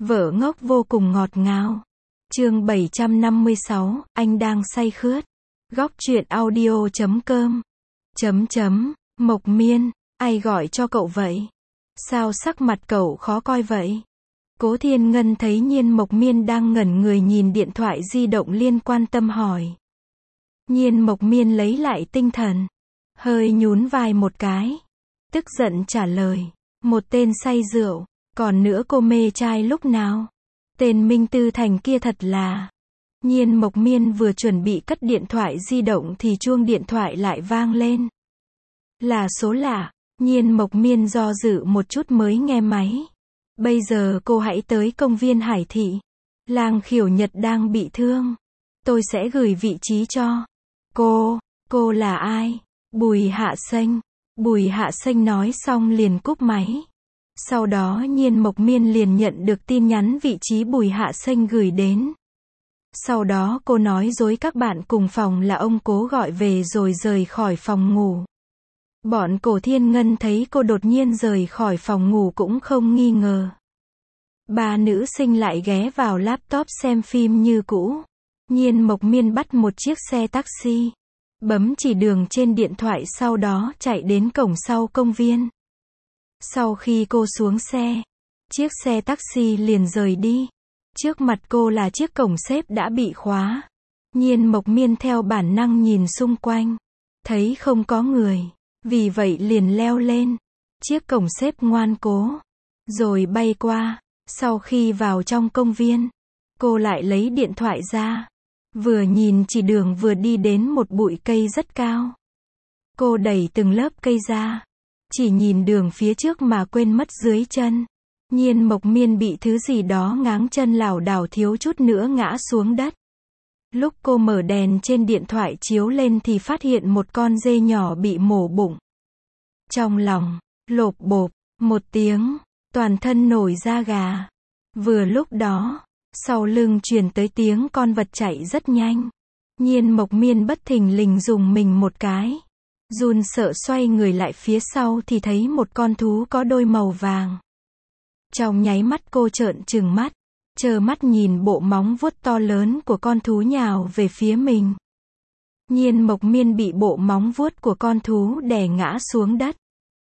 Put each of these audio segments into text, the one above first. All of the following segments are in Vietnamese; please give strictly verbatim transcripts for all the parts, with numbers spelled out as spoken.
Vợ ngốc vô cùng ngọt ngào. Chương bảy trăm năm mươi sáu, anh đang say khướt. Góc truyện audio chấm com. Chấm chấm, Mộc Miên, ai gọi cho cậu vậy? Sao sắc mặt cậu khó coi vậy? Cố Thiên Ngân thấy Nhiên Mộc Miên đang ngẩn người nhìn điện thoại di động liên quan tâm hỏi. Nhiên Mộc Miên lấy lại tinh thần, hơi nhún vai một cái, tức giận trả lời, một tên say rượu, còn nữa cô mê trai lúc nào? Tên Minh Tư Thành kia thật là... Nhiên Mộc Miên vừa chuẩn bị cất điện thoại di động thì chuông điện thoại lại vang lên. Là số lạ, Nhiên Mộc Miên do dự một chút mới nghe máy. Bây giờ cô hãy tới công viên Hải Thị. Lang Khiểu Nhật đang bị thương. Tôi sẽ gửi vị trí cho. Cô, cô là ai? Bùi Hạ Xanh. Bùi Hạ Xanh nói xong liền cúp máy. Sau đó Nhiên Mộc Miên liền nhận được tin nhắn vị trí Bùi Hạ Xanh gửi đến. Sau đó cô nói dối các bạn cùng phòng là ông Cố gọi về rồi rời khỏi phòng ngủ. Bọn Cổ Thiên Ngân thấy cô đột nhiên rời khỏi phòng ngủ cũng không nghi ngờ. Ba nữ sinh lại ghé vào laptop xem phim như cũ. Nhiên Mộc Miên bắt một chiếc xe taxi, bấm chỉ đường trên điện thoại sau đó chạy đến cổng sau công viên. Sau khi cô xuống xe, chiếc xe taxi liền rời đi. Trước mặt cô là chiếc cổng xếp đã bị khóa. Nhiên Mộc Miên theo bản năng nhìn xung quanh, thấy không có người, vì vậy liền leo lên chiếc cổng xếp ngoan cố, rồi bay qua. Sau khi vào trong công viên, cô lại lấy điện thoại ra, vừa nhìn chỉ đường vừa đi đến một bụi cây rất cao. Cô đẩy từng lớp cây ra, chỉ nhìn đường phía trước mà quên mất dưới chân. Nhiên Mộc Miên bị thứ gì đó ngáng chân lảo đảo thiếu chút nữa ngã xuống đất. Lúc cô mở đèn trên điện thoại chiếu lên thì phát hiện một con dê nhỏ bị mổ bụng. Trong lòng, lộp bộp, một tiếng, toàn thân nổi da gà. Vừa lúc đó, sau lưng truyền tới tiếng con vật chạy rất nhanh. Nhiên Mộc Miên bất thình lình dùng mình một cái. Run sợ xoay người lại phía sau thì thấy một con thú có đôi màu vàng. Trong nháy mắt cô trợn trừng mắt, trơ mắt nhìn bộ móng vuốt to lớn của con thú nhào về phía mình. Nhiên Mộc Miên bị bộ móng vuốt của con thú đè ngã xuống đất.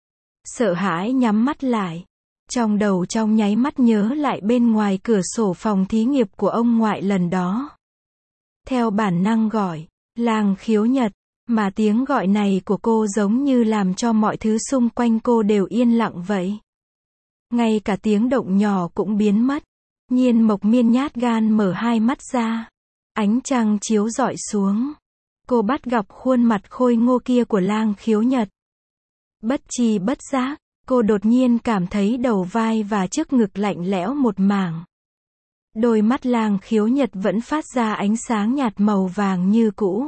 Sợ hãi nhắm mắt lại. Trong đầu trong nháy mắt nhớ lại bên ngoài cửa sổ phòng thí nghiệp của ông ngoại lần đó. Theo bản năng gọi, Lang Khiếu Nhật, mà tiếng gọi này của cô giống như làm cho mọi thứ xung quanh cô đều yên lặng vậy. Ngay cả tiếng động nhỏ cũng biến mất. Nhiên Mộc Miên nhát gan mở hai mắt ra. Ánh trăng chiếu rọi xuống. Cô bắt gặp khuôn mặt khôi ngô kia của Lang Khiếu Nhật. Bất tri bất giác, cô đột nhiên cảm thấy đầu vai và trước ngực lạnh lẽo một mảng. Đôi mắt Lang Khiếu Nhật vẫn phát ra ánh sáng nhạt màu vàng như cũ.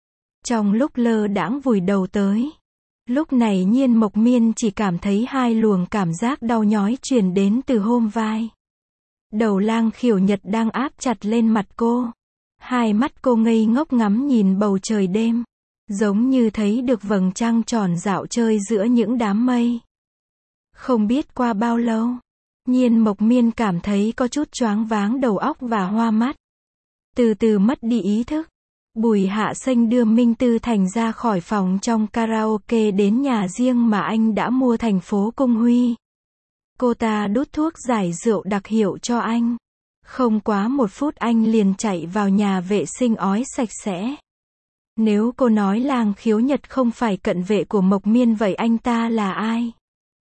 Trong lúc lơ đãng vùi đầu tới, lúc này Nhiên Mộc Miên chỉ cảm thấy hai luồng cảm giác đau nhói truyền đến từ hôm vai. Đầu Lang Khiếu Nhật đang áp chặt lên mặt cô. Hai mắt cô ngây ngốc ngắm nhìn bầu trời đêm, giống như thấy được vầng trăng tròn dạo chơi giữa những đám mây. Không biết qua bao lâu, Nhiên Mộc Miên cảm thấy có chút choáng váng đầu óc và hoa mắt. Từ từ mất đi ý thức. Bùi Hạ Xanh đưa Minh Tư Thành ra khỏi phòng trong karaoke đến nhà riêng mà anh đã mua thành phố Cung Huy. Cô ta đút thuốc giải rượu đặc hiệu cho anh. Không quá một phút anh liền chạy vào nhà vệ sinh ói sạch sẽ. Nếu cô nói Lang Khiếu Nhật không phải cận vệ của Mộc Miên vậy anh ta là ai?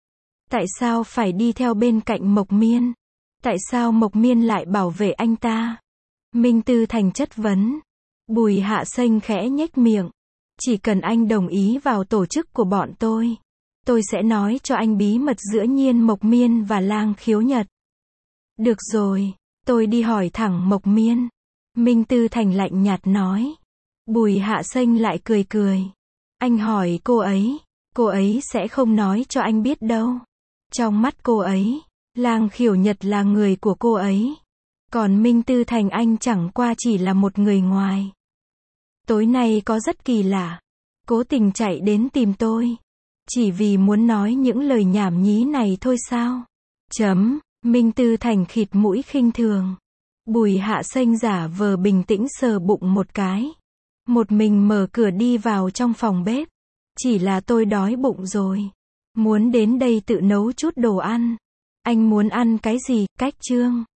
Tại sao phải đi theo bên cạnh Mộc Miên? Tại sao Mộc Miên lại bảo vệ anh ta? Minh Tư Thành chất vấn. Bùi Hạ Xanh khẽ nhếch miệng. Chỉ cần anh đồng ý vào tổ chức của bọn tôi, tôi sẽ nói cho anh bí mật giữa Nhiên Mộc Miên và Lang Khiếu Nhật. Được rồi, tôi đi hỏi thẳng Mộc Miên. Minh Tư Thành lạnh nhạt nói. Bùi Hạ Xanh lại cười cười. Anh hỏi cô ấy, cô ấy sẽ không nói cho anh biết đâu. Trong mắt cô ấy, Lang Khiếu Nhật là người của cô ấy. Còn Minh Tư Thành anh chẳng qua chỉ là một người ngoài. Tối nay có rất kỳ lạ. Cố tình chạy đến tìm tôi. Chỉ vì muốn nói những lời nhảm nhí này thôi sao? Chấm. Minh Tư Thành khịt mũi khinh thường. Bùi Hạ Xanh giả vờ bình tĩnh sờ bụng một cái. Một mình mở cửa đi vào trong phòng bếp. Chỉ là tôi đói bụng rồi. Muốn đến đây tự nấu chút đồ ăn. Anh muốn ăn cái gì, Cách Trương?